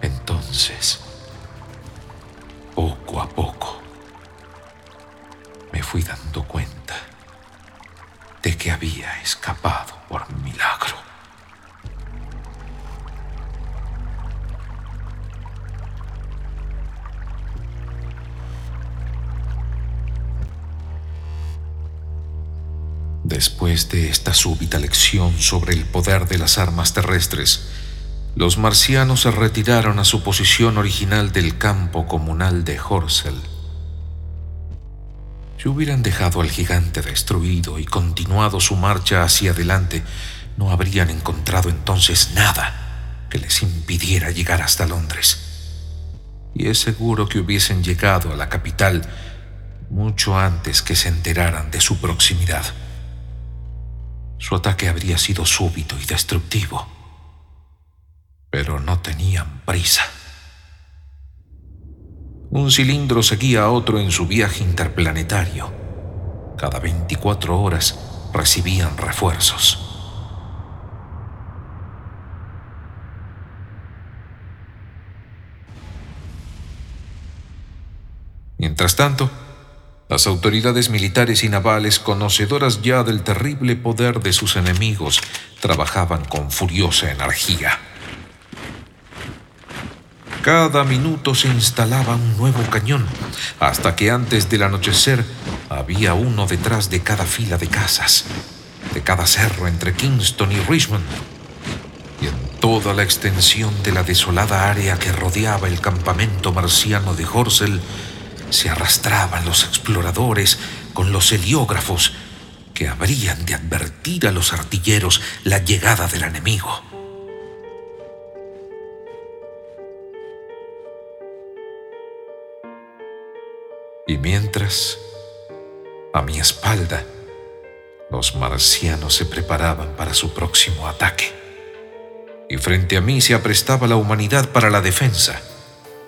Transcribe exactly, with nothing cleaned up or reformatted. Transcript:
Entonces, poco a poco, me fui dando cuenta de que había escapado por milagro. Después de esta súbita lección sobre el poder de las armas terrestres, los marcianos se retiraron a su posición original del campo comunal de Horsell. Si hubieran dejado al gigante destruido y continuado su marcha hacia adelante, no habrían encontrado entonces nada que les impidiera llegar hasta Londres. Y es seguro que hubiesen llegado a la capital mucho antes que se enteraran de su proximidad. Su ataque habría sido súbito y destructivo, pero no tenían prisa. Un cilindro seguía a otro en su viaje interplanetario. Cada veinticuatro horas recibían refuerzos. Mientras tanto, las autoridades militares y navales, conocedoras ya del terrible poder de sus enemigos, trabajaban con furiosa energía. Cada minuto se instalaba un nuevo cañón, hasta que antes del anochecer había uno detrás de cada fila de casas, de cada cerro entre Kingston y Richmond, y en toda la extensión de la desolada área que rodeaba el campamento marciano de Horsell se arrastraban los exploradores con los heliógrafos que habrían de advertir a los artilleros la llegada del enemigo. Y mientras, a mi espalda, los marcianos se preparaban para su próximo ataque. Y frente a mí se aprestaba la humanidad para la defensa.